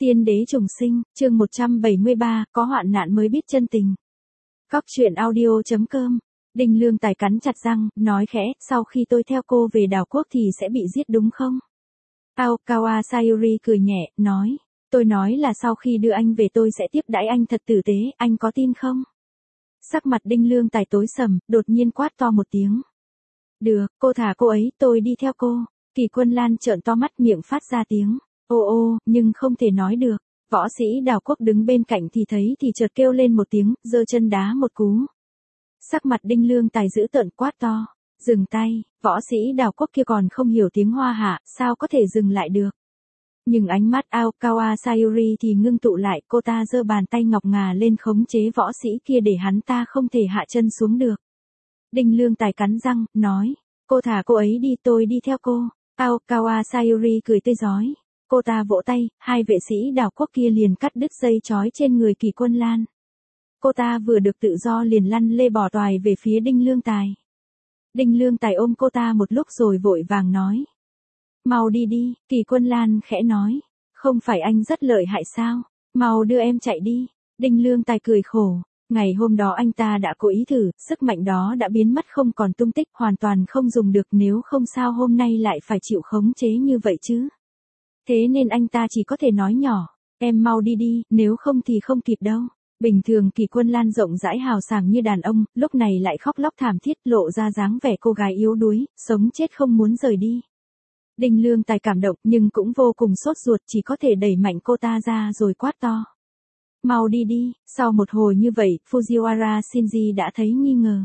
Tiên đế trùng sinh, chương 173, có hoạn nạn mới biết chân tình. Cóc truyện audio.com. Đinh Lương Tài cắn chặt răng, nói khẽ, sau khi tôi theo cô về đảo quốc thì sẽ bị giết đúng không? Aokawa Sayuri cười nhẹ, nói, tôi nói là sau khi đưa anh về tôi sẽ tiếp đãi anh thật tử tế, anh có tin không? Sắc mặt Đinh Lương Tài tối sầm, đột nhiên quát to một tiếng. Được, cô thả cô ấy, tôi đi theo cô. Kỳ Quân Lan trợn to mắt, miệng phát ra tiếng ô, nhưng không thể nói được. Võ sĩ Đào Quốc đứng bên cạnh thì thấy thì chợt kêu lên một tiếng, giơ chân đá một cú. Sắc mặt Đinh Lương Tài dữ tợn quát to, dừng tay. Võ sĩ Đào Quốc kia còn không hiểu tiếng Hoa hạ, sao có thể dừng lại được. Nhưng ánh mắt Aokawa Sayuri thì ngưng tụ lại, cô ta giơ bàn tay ngọc ngà lên khống chế võ sĩ kia để hắn ta không thể hạ chân xuống được. Đinh Lương Tài cắn răng, nói, cô thả cô ấy đi, tôi đi theo cô. Aokawa Sayuri cười tươi rói. Cô ta vỗ tay, hai vệ sĩ Đào Quốc kia liền cắt đứt dây trói trên người Kỳ Quân Lan. Cô ta vừa được tự do liền lăn lê bò toài về phía Đinh Lương Tài. Đinh Lương Tài ôm cô ta một lúc rồi vội vàng nói. Mau đi đi, Kỳ Quân Lan khẽ nói. Không phải anh rất lợi hại sao? Mau đưa em chạy đi. Đinh Lương Tài cười khổ. Ngày hôm đó anh ta đã cố ý thử, sức mạnh đó đã biến mất không còn tung tích, hoàn toàn không dùng được, nếu không sao hôm nay lại phải chịu khống chế như vậy chứ. Thế nên anh ta chỉ có thể nói nhỏ, em mau đi đi, nếu không thì không kịp đâu. Bình thường Kỳ Quân Lan rộng rãi hào sảng như đàn ông, lúc này lại khóc lóc thảm thiết, lộ ra dáng vẻ cô gái yếu đuối, sống chết không muốn rời đi. Đinh Lương Tài cảm động nhưng cũng vô cùng sốt ruột, chỉ có thể đẩy mạnh cô ta ra rồi quát to. Mau đi đi. Sau một hồi như vậy, Fujiwara Shinji đã thấy nghi ngờ.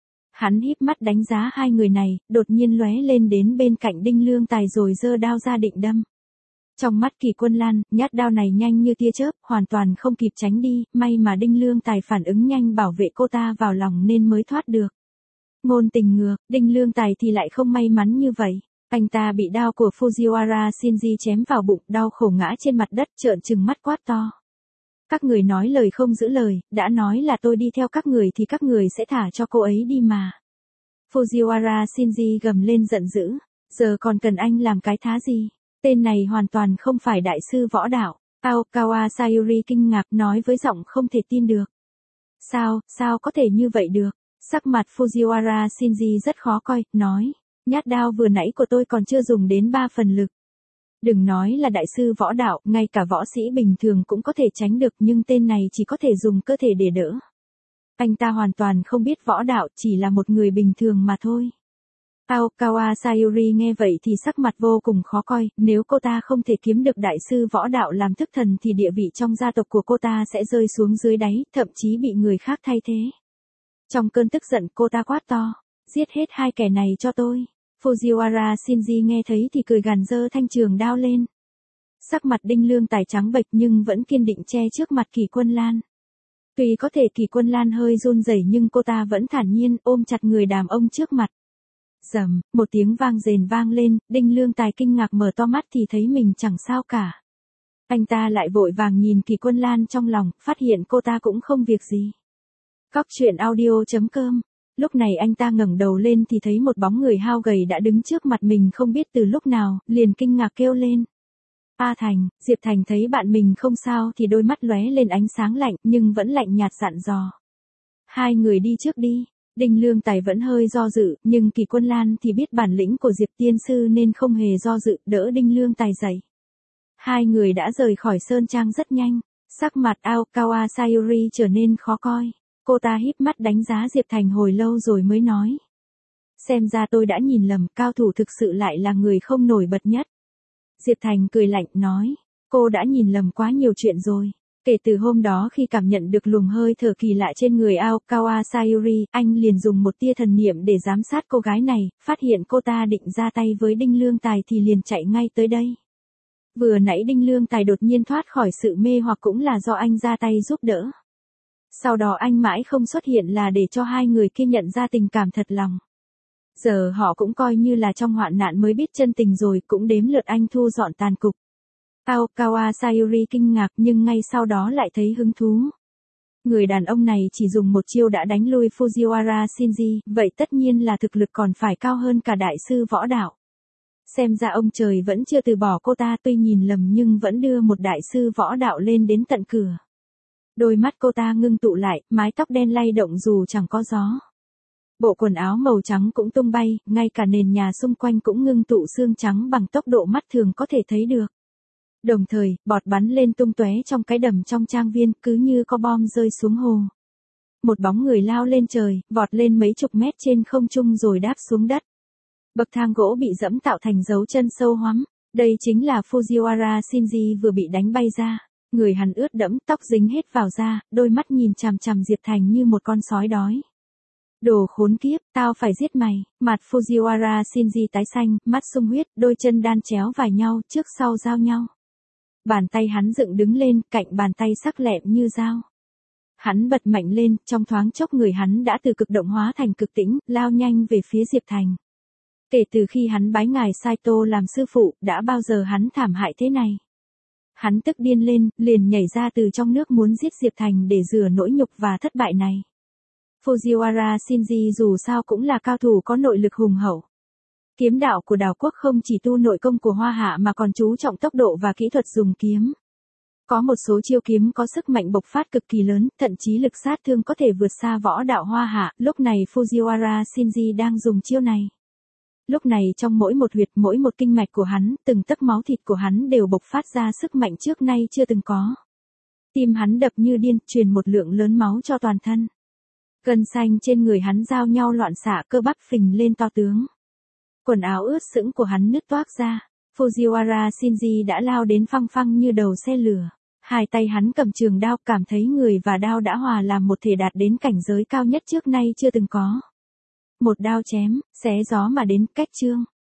Hắn híp mắt đánh giá hai người này, đột nhiên lóe lên đến bên cạnh Đinh Lương Tài rồi giơ đao ra định đâm. Trong mắt Kỳ Quân Lan, nhát đao này nhanh như tia chớp, hoàn toàn không kịp tránh đi, may mà Đinh Lương Tài phản ứng nhanh bảo vệ cô ta vào lòng nên mới thoát được. Ngôn tình ngược, Đinh Lương Tài thì lại không may mắn như vậy. Anh ta bị đao của Fujiwara Shinji chém vào bụng, đau khổ ngã trên mặt đất, trợn trừng mắt quát to. Các người nói lời không giữ lời, đã nói là tôi đi theo các người thì các người sẽ thả cho cô ấy đi mà. Fujiwara Shinji gầm lên giận dữ, giờ còn cần anh làm cái thá gì? Tên này hoàn toàn không phải đại sư võ đạo. Aokawa Sayuri kinh ngạc nói với giọng không thể tin được. Sao có thể như vậy được? Sắc mặt Fujiwara Shinji rất khó coi, nói, nhát đao vừa nãy của tôi còn chưa dùng đến 3 phần lực. Đừng nói là đại sư võ đạo, ngay cả võ sĩ bình thường cũng có thể tránh được, nhưng tên này chỉ có thể dùng cơ thể để đỡ. Anh ta hoàn toàn không biết võ đạo, chỉ là một người bình thường mà thôi. Aokawa Sayuri nghe vậy thì sắc mặt vô cùng khó coi, nếu cô ta không thể kiếm được đại sư võ đạo làm thức thần thì địa vị trong gia tộc của cô ta sẽ rơi xuống dưới đáy, thậm chí bị người khác thay thế. Trong cơn tức giận cô ta quát to, giết hết hai kẻ này cho tôi. Fujiwara Shinji nghe thấy thì cười gằn giơ thanh trường đao lên. Sắc mặt Đinh Lương Tài trắng bệch nhưng vẫn kiên định che trước mặt Kỳ Quân Lan. Tuy có thể Kỳ Quân Lan hơi run rẩy nhưng cô ta vẫn thản nhiên ôm chặt người đàn ông trước mặt. Rầm, một tiếng vang rền vang lên, Đinh Lương Tài kinh ngạc mở to mắt thì thấy mình chẳng sao cả. Anh ta lại vội vàng nhìn Kỳ Quân Lan trong lòng, phát hiện cô ta cũng không việc gì. Cóc truyện audio.com. Lúc này anh ta ngẩng đầu lên thì thấy một bóng người hao gầy đã đứng trước mặt mình không biết từ lúc nào, liền kinh ngạc kêu lên. A Thành. Diệp Thành thấy bạn mình không sao thì đôi mắt lóe lên ánh sáng lạnh nhưng vẫn lạnh nhạt dặn dò. Hai người đi trước đi. Đinh Lương Tài vẫn hơi do dự, nhưng Kỳ Quân Lan thì biết bản lĩnh của Diệp Tiên Sư nên không hề do dự, đỡ Đinh Lương Tài dậy. Hai người đã rời khỏi Sơn Trang rất nhanh, sắc mặt Aokawa Sayuri trở nên khó coi. Cô ta híp mắt đánh giá Diệp Thành hồi lâu rồi mới nói. Xem ra tôi đã nhìn lầm, cao thủ thực sự lại là người không nổi bật nhất. Diệp Thành cười lạnh nói, cô đã nhìn lầm quá nhiều chuyện rồi. Kể từ hôm đó khi cảm nhận được luồng hơi thở kỳ lạ trên người Aokawa Sayuri, anh liền dùng một tia thần niệm để giám sát cô gái này, phát hiện cô ta định ra tay với Đinh Lương Tài thì liền chạy ngay tới đây. Vừa nãy Đinh Lương Tài đột nhiên thoát khỏi sự mê hoặc cũng là do anh ra tay giúp đỡ. Sau đó anh mãi không xuất hiện là để cho hai người kia nhận ra tình cảm thật lòng. Giờ họ cũng coi như là trong hoạn nạn mới biết chân tình rồi, cũng đếm lượt anh thu dọn tàn cục. Aokawa Sayuri kinh ngạc nhưng ngay sau đó lại thấy hứng thú. Người đàn ông này chỉ dùng một chiêu đã đánh lui Fujiwara Shinji, vậy tất nhiên là thực lực còn phải cao hơn cả đại sư võ đạo. Xem ra ông trời vẫn chưa từ bỏ cô ta, tuy nhìn lầm nhưng vẫn đưa một đại sư võ đạo lên đến tận cửa. Đôi mắt cô ta ngưng tụ lại, mái tóc đen lay động dù chẳng có gió. Bộ quần áo màu trắng cũng tung bay, ngay cả nền nhà xung quanh cũng ngưng tụ xương trắng bằng tốc độ mắt thường có thể thấy được. Đồng thời, bọt bắn lên tung tóe trong cái đầm trong trang viên, cứ như có bom rơi xuống hồ. Một bóng người lao lên trời, vọt lên mấy chục mét trên không trung rồi đáp xuống đất. Bậc thang gỗ bị dẫm tạo thành dấu chân sâu hoắm. Đây chính là Fujiwara Shinji vừa bị đánh bay ra. Người hắn ướt đẫm, tóc dính hết vào da, đôi mắt nhìn chằm chằm Diệp Thành như một con sói đói. Đồ khốn kiếp, tao phải giết mày. Mặt Fujiwara Shinji tái xanh, mắt sung huyết, đôi chân đan chéo vào nhau, trước sau giao nhau. Bàn tay hắn dựng đứng lên, cạnh bàn tay sắc lẹm như dao. Hắn bật mạnh lên, trong thoáng chốc người hắn đã từ cực động hóa thành cực tĩnh, lao nhanh về phía Diệp Thành. Kể từ khi hắn bái ngài Saito làm sư phụ, đã bao giờ hắn thảm hại thế này. Hắn tức điên lên, liền nhảy ra từ trong nước muốn giết Diệp Thành để rửa nỗi nhục và thất bại này. Fujiwara Shinji dù sao cũng là cao thủ có nội lực hùng hậu. Kiếm đạo của đảo quốc không chỉ tu nội công của Hoa Hạ mà còn chú trọng tốc độ và kỹ thuật dùng kiếm. Có một số chiêu kiếm có sức mạnh bộc phát cực kỳ lớn, thậm chí lực sát thương có thể vượt xa võ đạo Hoa Hạ, lúc này Fujiwara Shinji đang dùng chiêu này. Lúc này trong mỗi một huyệt, mỗi một kinh mạch của hắn, từng tấc máu thịt của hắn đều bộc phát ra sức mạnh trước nay chưa từng có. Tim hắn đập như điên, truyền một lượng lớn máu cho toàn thân. Gân xanh trên người hắn giao nhau loạn xạ, cơ bắp phình lên to tướng. Quần áo ướt sũng của hắn nứt toác ra. Fujiwara Shinji đã lao đến phăng phăng như đầu xe lửa. Hai tay hắn cầm trường đao, cảm thấy người và đao đã hòa làm một thể, đạt đến cảnh giới cao nhất trước nay chưa từng có. Một đao chém, xé gió mà đến, cách chương.